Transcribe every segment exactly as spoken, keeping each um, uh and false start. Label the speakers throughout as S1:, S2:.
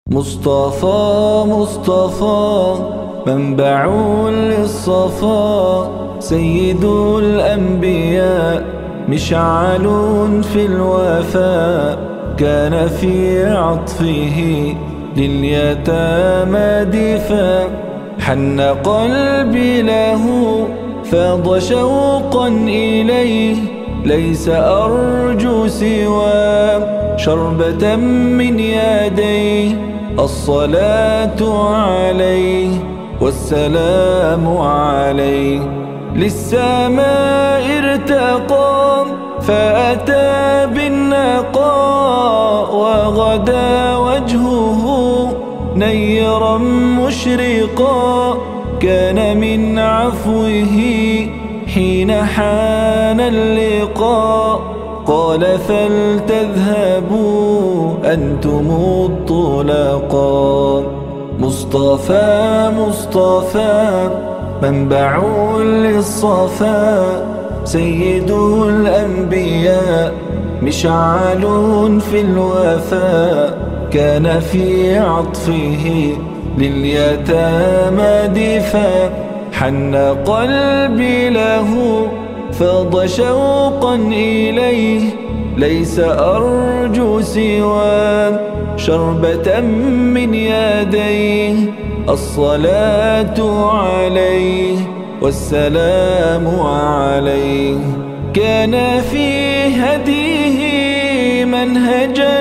S1: مصطفى مصطفى منبع للصفا، سيد الأنبياء مشعل في الوفاء، كان في عطفه لليتامى دفاع. حن قلبي له فاض شوقا إليه، ليس أرجو سوى شربة من يديه. الصلاة عليه والسلام عليه، للسماء ارتقى فأتى بالنقاء، وغدا وجهه نيرا مشرقا. كان من عفوه حين حان اللقاء، قال فلتذهبوا أنتم الطلقاء. مصطفى مصطفى منبع للصفا، سيد الأنبياء مشعل في الوفاء، كان في عطفه لليتامى دفاع. حن قلبي له فاض شوقا إليه، ليس أرجو سوى شربة من يديه. الصلاة عليه والسلام عليه، كان في هديه منهجا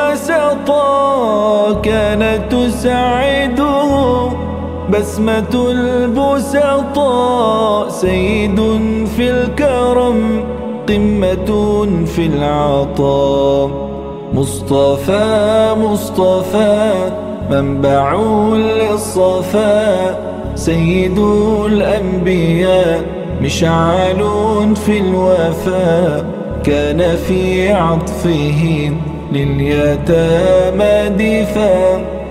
S1: وسطا، كانت تسعده بسمة البسطاء. سيد في الكرم قمة في العطاء. مصطفى مصطفى منبع للصفا، سيد الأنبياء مشعل في الوفاء، كان في عطفه لليتامى دفاع.